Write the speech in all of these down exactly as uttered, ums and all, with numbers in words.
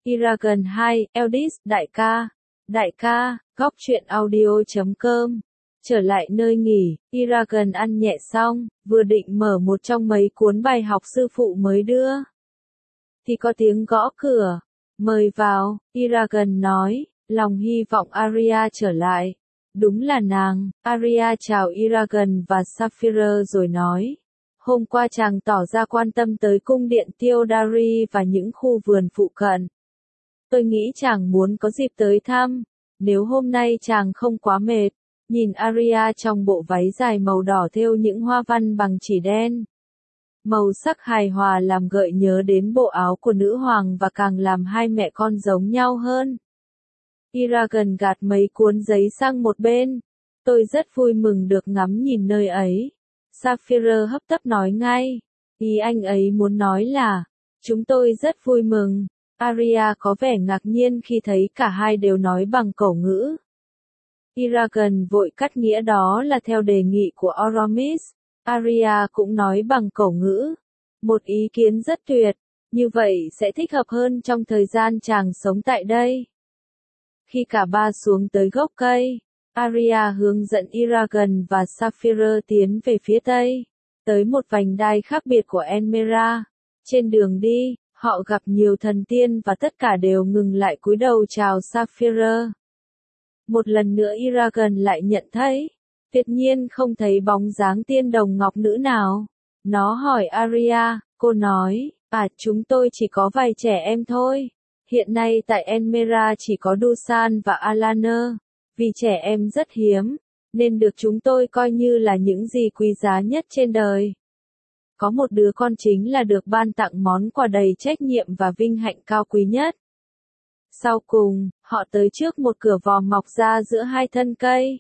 Eragon hai, Eldis, đại ca. Đại ca, góc truyện audio chấm com. Trở lại nơi nghỉ, Eragon ăn nhẹ xong, vừa định mở một trong mấy cuốn bài học sư phụ mới đưa. Thì có tiếng gõ cửa. Mời vào, Eragon nói, lòng hy vọng Arya trở lại. Đúng là nàng. Arya chào Eragon và Saphira rồi nói. Hôm qua chàng tỏ ra quan tâm tới cung điện Theodari và những khu vườn phụ cận. Tôi nghĩ chàng muốn có dịp tới thăm. Nếu hôm nay chàng không quá mệt. Nhìn Arya trong bộ váy dài màu đỏ thêu những hoa văn bằng chỉ đen. Màu sắc hài hòa làm gợi nhớ đến bộ áo của nữ hoàng và càng làm hai mẹ con giống nhau hơn. Eragon gạt mấy cuốn giấy sang một bên. Tôi rất vui mừng được ngắm nhìn nơi ấy. Saphira hấp tấp nói ngay. Ý anh ấy muốn nói là, chúng tôi rất vui mừng. Arya có vẻ ngạc nhiên khi thấy cả hai đều nói bằng cổ ngữ. Eragon vội cắt nghĩa đó là theo đề nghị của Oromis. Arya cũng nói bằng cổ ngữ. Một ý kiến rất tuyệt, như vậy sẽ thích hợp hơn trong thời gian chàng sống tại đây. Khi cả ba xuống tới gốc cây, Arya hướng dẫn Eragon và Saphira tiến về phía tây, tới một vành đai khác biệt của Enmera. Trên đường đi, họ gặp nhiều thần tiên và tất cả đều ngừng lại cúi đầu chào Saphira. Một lần nữa Eragon lại nhận thấy, tuyệt nhiên không thấy bóng dáng tiên đồng ngọc nữ nào. Nó hỏi Arya, cô nói, à chúng tôi chỉ có vài trẻ em thôi. Hiện nay tại Enmera chỉ có Dusan và Alanna. Vì trẻ em rất hiếm, nên được chúng tôi coi như là những gì quý giá nhất trên đời. Có một đứa con chính là được ban tặng món quà đầy trách nhiệm và vinh hạnh cao quý nhất. Sau cùng, họ tới trước một cửa vòm mọc ra giữa hai thân cây.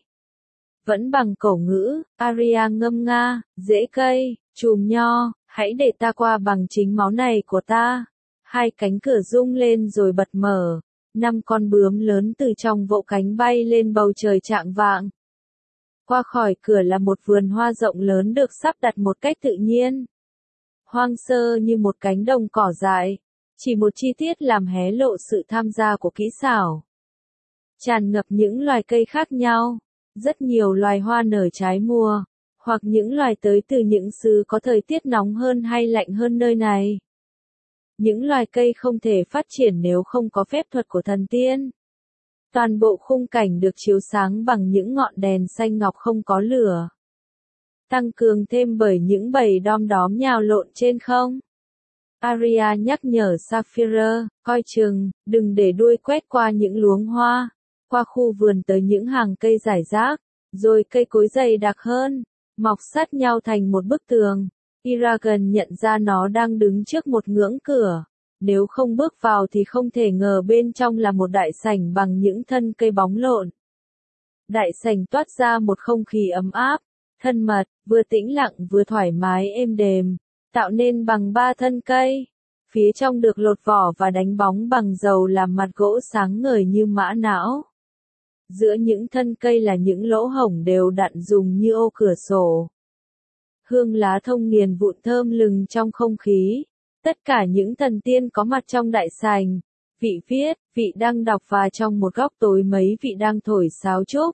Vẫn bằng cổ ngữ, Arya ngâm nga, rễ cây, chùm nho, hãy để ta qua bằng chính máu này của ta. Hai cánh cửa rung lên rồi bật mở. Năm con bướm lớn từ trong vỗ cánh bay lên bầu trời trạng vạng. Qua khỏi cửa là một vườn hoa rộng lớn được sắp đặt một cách tự nhiên. Hoang sơ như một cánh đồng cỏ dại. Chỉ một chi tiết làm hé lộ sự tham gia của kỹ xảo. Tràn ngập những loài cây khác nhau. Rất nhiều loài hoa nở trái mùa. Hoặc những loài tới từ những xứ có thời tiết nóng hơn hay lạnh hơn nơi này. Những loài cây không thể phát triển nếu không có phép thuật của thần tiên. Toàn bộ khung cảnh được chiếu sáng bằng những ngọn đèn xanh ngọc không có lửa. Tăng cường thêm bởi những bầy đom đóm nhào lộn trên không. Arya nhắc nhở Saphira, coi chừng, đừng để đuôi quét qua những luống hoa, qua khu vườn tới những hàng cây rải rác, rồi cây cối dày đặc hơn, mọc sát nhau thành một bức tường. Eragon nhận ra nó đang đứng trước một ngưỡng cửa. Nếu không bước vào thì không thể ngờ bên trong là một đại sảnh bằng những thân cây bóng lộn. Đại sảnh toát ra một không khí ấm áp, thân mật, vừa tĩnh lặng vừa thoải mái êm đềm, tạo nên bằng ba thân cây. Phía trong được lột vỏ và đánh bóng bằng dầu làm mặt gỗ sáng ngời như mã não. Giữa những thân cây là những lỗ hổng đều đặn dùng như ô cửa sổ. Hương lá thông nghiền vụn thơm lừng trong không khí. Tất cả những thần tiên có mặt trong đại sảnh, vị viết, vị đang đọc và trong một góc tối mấy vị đang thổi sáo trúc.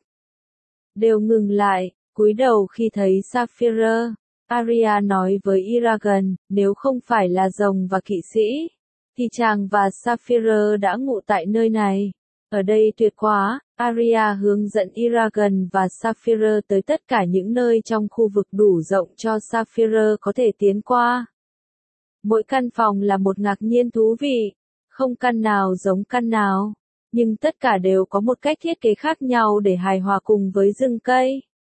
Đều ngừng lại, cúi đầu khi thấy Saphira. Arya nói với Eragon, nếu không phải là rồng và kỵ sĩ, thì chàng và Saphira đã ngụ tại nơi này. Ở đây tuyệt quá. Arya hướng dẫn Eragon và Saphira tới tất cả những nơi trong khu vực đủ rộng cho Saphira có thể tiến qua. Mỗi căn phòng là một ngạc nhiên thú vị, không căn nào giống căn nào, nhưng tất cả đều có một cách thiết kế khác nhau để hài hòa cùng với rừng cây.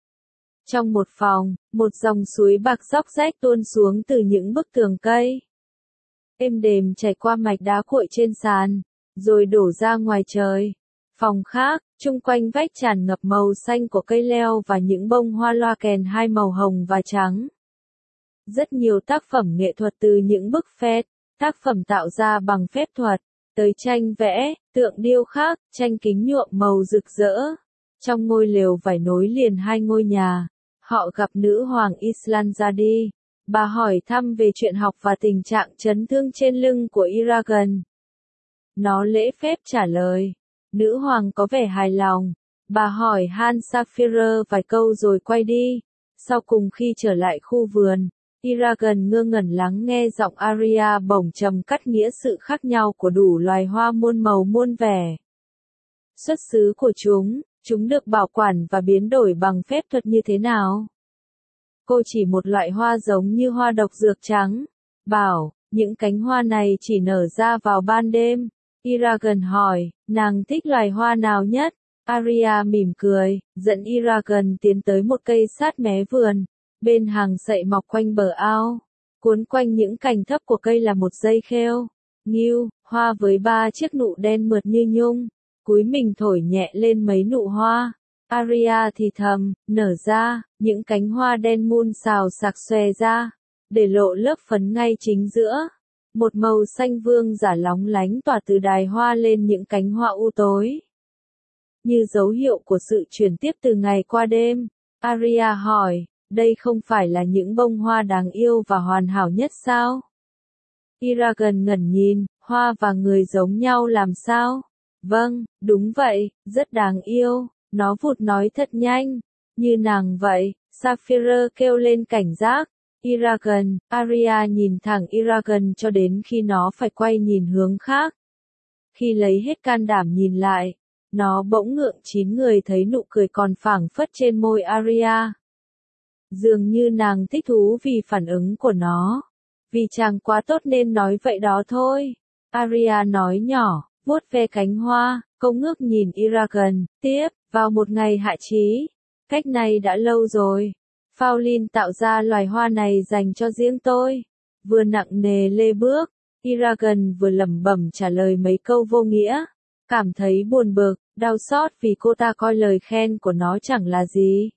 Trong một phòng, một dòng suối bạc róc rách tuôn xuống từ những bức tường cây. Êm đềm chảy qua mạch đá cuội trên sàn, rồi đổ ra ngoài trời. Phòng khác, chung quanh vách tràn ngập màu xanh của cây leo và những bông hoa loa kèn hai màu hồng và trắng. Rất nhiều tác phẩm nghệ thuật từ những bức phét, tác phẩm tạo ra bằng phép thuật, tới tranh vẽ, tượng điêu khắc, tranh kính nhuộm màu rực rỡ. Trong ngôi lều vải nối liền hai ngôi nhà, họ gặp nữ hoàng Islanzadi. Bà hỏi thăm về chuyện học và tình trạng chấn thương trên lưng của Eragon. Nó lễ phép trả lời. Nữ hoàng có vẻ hài lòng. Bà hỏi Han Sapphire vài câu rồi quay đi. Sau cùng khi trở lại khu vườn, Eragon ngơ ngẩn lắng nghe giọng Arya bổng trầm cắt nghĩa sự khác nhau của đủ loài hoa muôn màu muôn vẻ. Xuất xứ của chúng, chúng được bảo quản và biến đổi bằng phép thuật như thế nào? Cô chỉ một loại hoa giống như hoa độc dược trắng. Bảo, những cánh hoa này chỉ nở ra vào ban đêm. Eragon hỏi, nàng thích loài hoa nào nhất? Arya mỉm cười, dẫn Eragon tiến tới một cây sát mé vườn. Bên hàng sậy mọc quanh bờ ao. Cuốn quanh những cành thấp của cây là một dây khêu. Nghiêu, hoa với ba chiếc nụ đen mượt như nhung. Cúi mình thổi nhẹ lên mấy nụ hoa. Arya thì thầm, nở ra, những cánh hoa đen mun xào sạc xòe ra, để lộ lớp phấn ngay chính giữa. Một màu xanh vương giả lóng lánh tỏa từ đài hoa lên những cánh hoa u tối. Như dấu hiệu của sự chuyển tiếp từ ngày qua đêm, Arya hỏi, đây không phải là những bông hoa đáng yêu và hoàn hảo nhất sao? Eragon ngẩn nhìn, hoa và người giống nhau làm sao? Vâng, đúng vậy, rất đáng yêu. Nó vụt nói thật nhanh, như nàng vậy. Sapphire kêu lên cảnh giác. Eragon, Arya nhìn thẳng Eragon cho đến khi nó phải quay nhìn hướng khác. Khi lấy hết can đảm nhìn lại, nó bỗng ngượng chín người thấy nụ cười còn phảng phất trên môi Arya. Dường như nàng thích thú vì phản ứng của nó. Vì chàng quá tốt nên nói vậy đó thôi. Arya nói nhỏ, vuốt ve cánh hoa, cô ngước nhìn Eragon, tiếp, vào một ngày hạ chí. Cách này đã lâu rồi. Fauline tạo ra loài hoa này dành cho riêng tôi. Vừa nặng nề lê bước, Eragon vừa lẩm bẩm trả lời mấy câu vô nghĩa. Cảm thấy buồn bực, đau xót vì cô ta coi lời khen của nó chẳng là gì.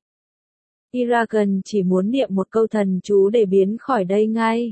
Eragon chỉ muốn niệm một câu thần chú để biến khỏi đây ngay.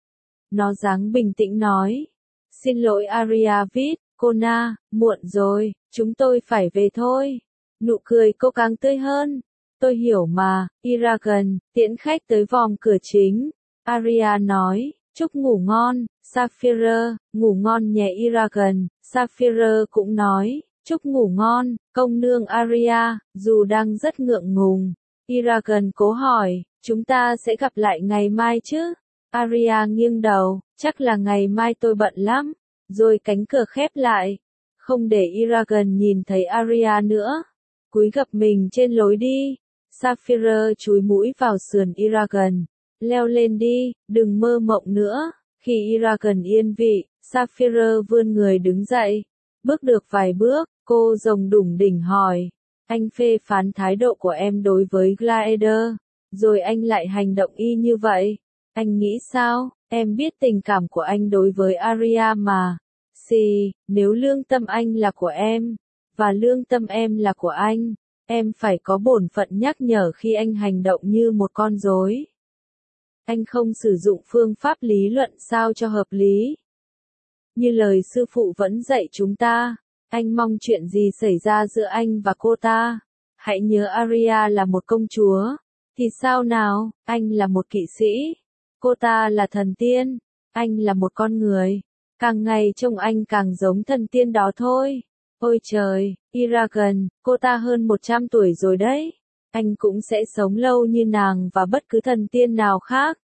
Nó dáng bình tĩnh nói. Xin lỗi Arya viết, cô Na, muộn rồi, chúng tôi phải về thôi. Nụ cười cô càng tươi hơn. Tôi hiểu mà, Eragon, tiễn khách tới vòng cửa chính. Arya nói, chúc ngủ ngon, Sapphire, ngủ ngon nhé Eragon. Sapphire cũng nói, chúc ngủ ngon, công nương Arya, dù đang rất ngượng ngùng. Eragon cố hỏi, chúng ta sẽ gặp lại ngày mai chứ? Arya nghiêng đầu, chắc là ngày mai tôi bận lắm. Rồi cánh cửa khép lại. Không để Eragon nhìn thấy Arya nữa. Cúi gập mình trên lối đi. Sapphire chúi mũi vào sườn Eragon. Leo lên đi, đừng mơ mộng nữa. Khi Eragon yên vị, Sapphire vươn người đứng dậy. Bước được vài bước, cô rồng đủng đỉnh hỏi. Anh phê phán thái độ của em đối với Glider. Rồi anh lại hành động y như vậy. Anh nghĩ sao? Em biết tình cảm của anh đối với Arya mà. Xì, nếu lương tâm anh là của em, và lương tâm em là của anh, em phải có bổn phận nhắc nhở khi anh hành động như một con rối. Anh không sử dụng phương pháp lý luận sao cho hợp lý. Như lời sư phụ vẫn dạy chúng ta, anh mong chuyện gì xảy ra giữa anh và cô ta. Hãy nhớ Arya là một công chúa. Thì sao nào, anh là một kỵ sĩ. Cô ta là thần tiên. Anh là một con người. Càng ngày trông anh càng giống thần tiên đó thôi. Ôi trời, Eragon, cô ta hơn một trăm tuổi rồi đấy. Anh cũng sẽ sống lâu như nàng và bất cứ thần tiên nào khác.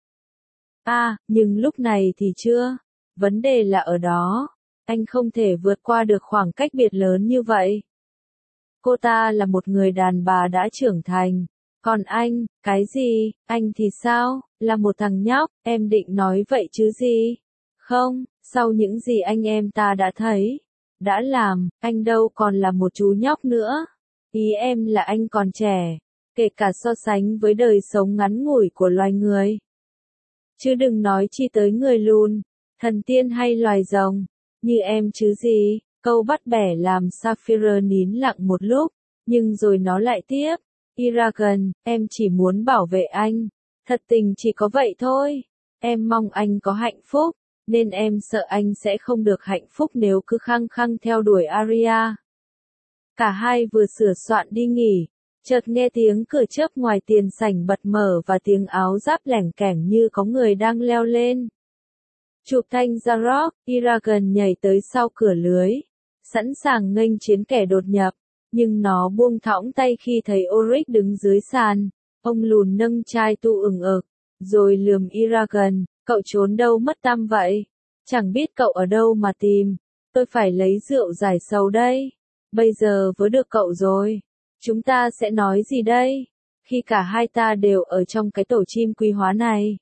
À, nhưng lúc này thì chưa. Vấn đề là ở đó. Anh không thể vượt qua được khoảng cách biệt lớn như vậy. Cô ta là một người đàn bà đã trưởng thành. Còn anh, cái gì, anh thì sao, là một thằng nhóc, em định nói vậy chứ gì? Không, sau những gì anh em ta đã thấy, đã làm, anh đâu còn là một chú nhóc nữa. Ý em là anh còn trẻ, kể cả so sánh với đời sống ngắn ngủi của loài người. Chứ đừng nói chi tới người lùn, thần tiên hay loài rồng, như em chứ gì. Câu bắt bẻ làm Sapphire nín lặng một lúc, nhưng rồi nó lại tiếp. Eragon, em chỉ muốn bảo vệ anh. Thật tình chỉ có vậy thôi. Em mong anh có hạnh phúc, nên em sợ anh sẽ không được hạnh phúc nếu cứ khăng khăng theo đuổi Arya. Cả hai vừa sửa soạn đi nghỉ, chợt nghe tiếng cửa chớp ngoài tiền sảnh bật mở và tiếng áo giáp lẻng kẻng như có người đang leo lên. Chụp thanh ra rock, Eragon nhảy tới sau cửa lưới, sẵn sàng nghênh chiến kẻ đột nhập, nhưng nó buông thõng tay khi thấy Ulrich đứng dưới sàn. Ông lùn nâng chai tu ửng ực, rồi lườm Eragon, cậu trốn đâu mất tăm vậy? Chẳng biết cậu ở đâu mà tìm, tôi phải lấy rượu giải sầu đây. Bây giờ vớ được cậu rồi, chúng ta sẽ nói gì đây? Khi cả hai ta đều ở trong cái tổ chim quý hóa này.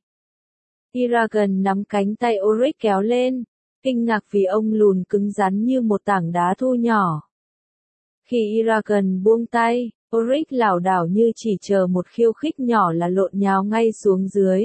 Eragon nắm cánh tay Ulrich kéo lên, kinh ngạc vì ông lùn cứng rắn như một tảng đá thu nhỏ. Khi Eragon buông tay, Ulrich lảo đảo như chỉ chờ một khiêu khích nhỏ là lộn nhào ngay xuống dưới.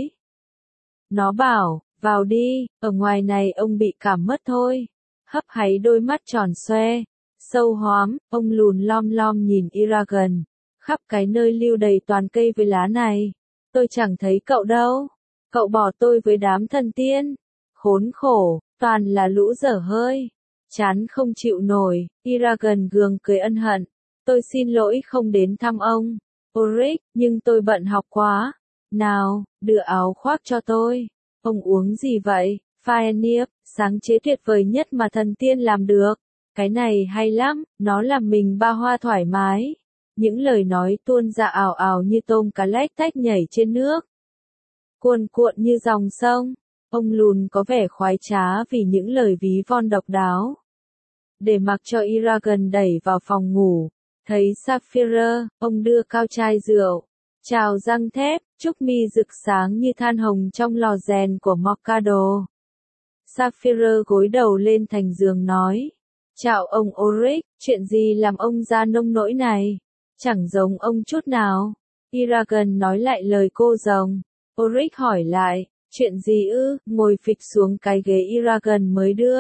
Nó bảo, vào đi, ở ngoài này ông bị cảm mất thôi. Hấp háy đôi mắt tròn xoe, sâu hoắm, ông lùn lom lom nhìn Eragon. Khắp cái nơi lưu đầy toàn cây với lá này. Tôi chẳng thấy cậu đâu. Cậu bỏ tôi với đám thần tiên. Khốn khổ, toàn là lũ dở hơi. Chán không chịu nổi, Eragon gượng cười ân hận. Tôi xin lỗi không đến thăm ông, Ulrich, nhưng tôi bận học quá. Nào, đưa áo khoác cho tôi. Ông uống gì vậy? Fenrir, sáng chế tuyệt vời nhất mà thần tiên làm được. Cái này hay lắm, nó làm mình ba hoa thoải mái. Những lời nói tuôn ra ào ào như tôm cá lách tách nhảy trên nước. Cuồn cuộn như dòng sông. Ông lùn có vẻ khoái trá vì những lời ví von độc đáo. Để mặc cho Eragon đẩy vào phòng ngủ, thấy Sapphire, ông đưa cao chai rượu, chào răng thép, trúc mi rực sáng như than hồng trong lò rèn của Mocado. Sapphire gối đầu lên thành giường nói, chào ông Ulrich, chuyện gì làm ông ra nông nỗi này? Chẳng giống ông chút nào. Eragon nói lại lời cô rồng. Ulrich hỏi lại, chuyện gì ư? Ngồi phịch xuống cái ghế Eragon mới đưa.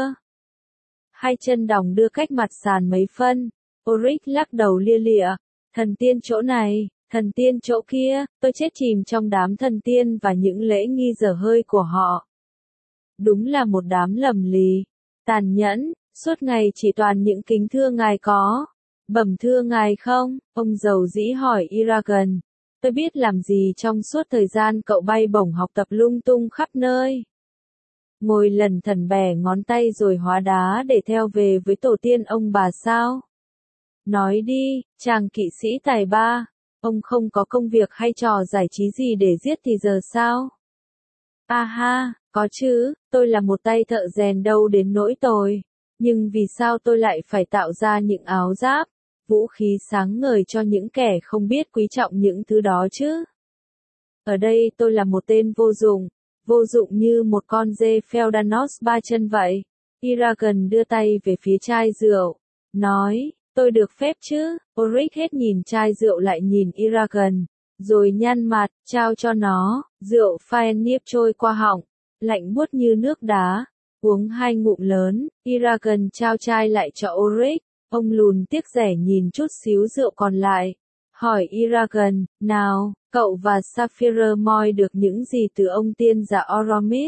Hai chân đòng đưa cách mặt sàn mấy phân. Ulrich lắc đầu lia lịa. Thần tiên chỗ này, thần tiên chỗ kia, tôi chết chìm trong đám thần tiên và những lễ nghi dở hơi của họ. Đúng là một đám lầm lì, tàn nhẫn, suốt ngày chỉ toàn những kính thưa ngài có. Bẩm thưa ngài không? Ông giàu dĩ hỏi Eragon. Tôi biết làm gì trong suốt thời gian cậu bay bổng học tập lung tung khắp nơi. Ngồi lần thần bẻ ngón tay rồi hóa đá để theo về với tổ tiên ông bà sao? Nói đi, chàng kỵ sĩ tài ba, ông không có công việc hay trò giải trí gì để giết thì giờ sao? À ha, có chứ, tôi là một tay thợ rèn đâu đến nỗi tồi. Nhưng vì sao tôi lại phải tạo ra những áo giáp, vũ khí sáng ngời cho những kẻ không biết quý trọng những thứ đó chứ? Ở đây tôi là một tên vô dụng, vô dụng như một con dê Feldanos ba chân vậy. Eragon đưa tay về phía chai rượu, nói, tôi được phép chứ? Ulrich hết nhìn chai rượu lại nhìn Eragon, rồi nhăn mặt, trao cho nó, rượu Fenrir trôi qua họng, lạnh buốt như nước đá. Uống hai ngụm lớn, Eragon trao chai lại cho Ulrich. Ông lùn tiếc rẻ nhìn chút xíu rượu còn lại. Hỏi Eragon, nào, cậu và Sapphire moi được những gì từ ông tiên giả Oromis?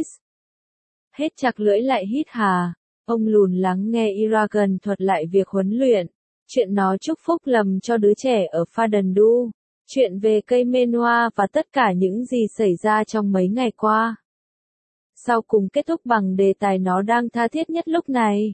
Hết chặt lưỡi lại hít hà. Ông lùn lắng nghe Eragon thuật lại việc huấn luyện. Chuyện nó chúc phúc lầm cho đứa trẻ ở Fadendu. Chuyện về cây Menua và tất cả những gì xảy ra trong mấy ngày qua. Sau cùng kết thúc bằng đề tài nó đang tha thiết nhất lúc này.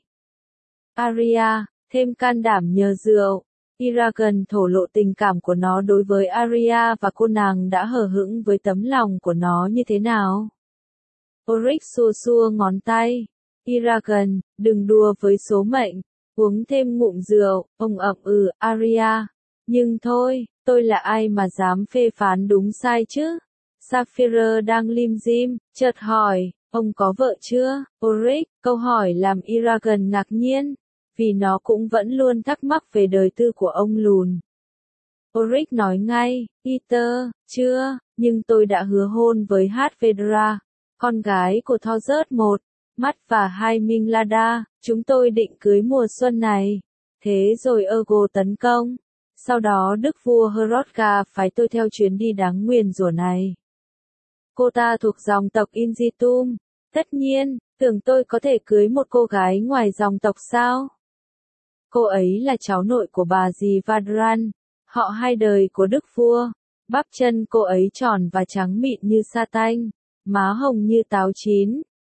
Arya, thêm can đảm nhờ rượu. Eragon thổ lộ tình cảm của nó đối với Arya và cô nàng đã hờ hững với tấm lòng của nó như thế nào. Ulrich xua xua ngón tay. Eragon, đừng đùa với số mệnh. Uống thêm ngụm rượu, ông ậm ừ, Arya. Nhưng thôi, tôi là ai mà dám phê phán đúng sai chứ? Sapphire đang lim dim, chợt hỏi, ông có vợ chưa? Ulrich, câu hỏi làm Eragon ngạc nhiên, vì nó cũng vẫn luôn thắc mắc về đời tư của ông lùn. Ulrich nói ngay, Iter, chưa, nhưng tôi đã hứa hôn với Hadvedra, con gái của Thorzut một, mắt và hai Minglada, chúng tôi định cưới mùa xuân này. Thế rồi Ergo tấn công. Sau đó đức vua Hrothgar phái tôi theo chuyến đi đáng nguyền rủa này. Cô ta thuộc dòng tộc Inzitum. Tất nhiên, tưởng tôi có thể cưới một cô gái ngoài dòng tộc sao? Cô ấy là cháu nội của bà dì Vadran, họ hai đời của đức vua. Bắp chân cô ấy tròn và trắng mịn như sa tanh, má hồng như táo chín,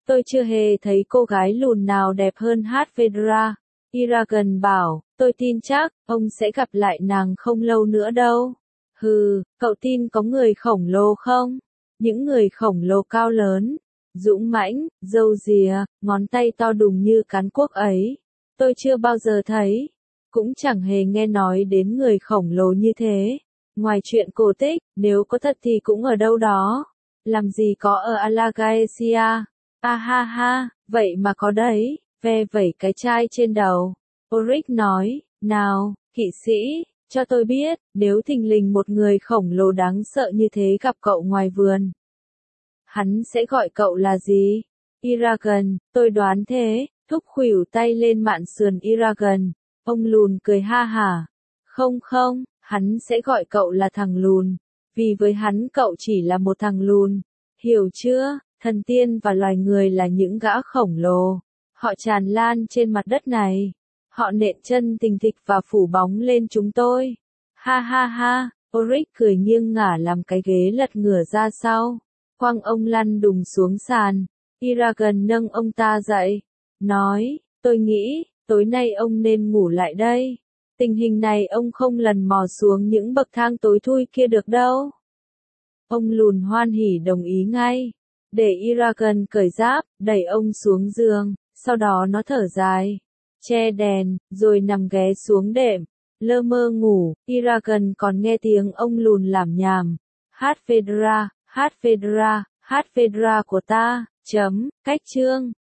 Tôi chưa hề thấy cô gái lùn nào đẹp hơn Hát Fedra. Eragon bảo, tôi tin chắc, ông sẽ gặp lại nàng không lâu nữa đâu. Hừ, cậu tin có người khổng lồ không? Những người khổng lồ cao lớn, dũng mãnh, râu rìa, ngón tay to đùng như cán cuốc ấy. Tôi chưa bao giờ thấy, cũng chẳng hề nghe nói đến người khổng lồ như thế. Ngoài chuyện cổ tích, nếu có thật thì cũng ở đâu đó. Làm gì có ở Alagaesia. À ha ha, vậy mà có đấy, ve vẩy cái chai trên đầu. Oric nói, nào, kỵ sĩ, cho tôi biết, nếu thình lình một người khổng lồ đáng sợ như thế gặp cậu ngoài vườn. Hắn sẽ gọi cậu là gì? Eragon, tôi đoán thế, thúc khuỷu tay lên mạn sườn Eragon. Ông lùn cười ha hả. Không không, hắn sẽ gọi cậu là thằng lùn. Vì với hắn cậu chỉ là một thằng lùn. Hiểu chưa? Thần tiên và loài người là những gã khổng lồ. Họ tràn lan trên mặt đất này. Họ nện chân tình thịch và phủ bóng lên chúng tôi. Ha ha ha, Oric cười nghiêng ngả làm cái ghế lật ngửa ra sau. Quăng ông lăn đùng xuống sàn. Eragon nâng ông ta dậy. Nói, tôi nghĩ, tối nay ông nên ngủ lại đây. Tình hình này ông không lần mò xuống những bậc thang tối thui kia được đâu. Ông lùn hoan hỉ đồng ý ngay. Để Eragon cởi giáp, đẩy ông xuống giường, sau đó nó thở dài, che đèn, rồi nằm ghé xuống đệm, lơ mơ ngủ. Eragon còn nghe tiếng ông lùn lảm nhảm. Hát Fedra, Hát Fedra, Hát Fedra của ta, chấm, cách chương.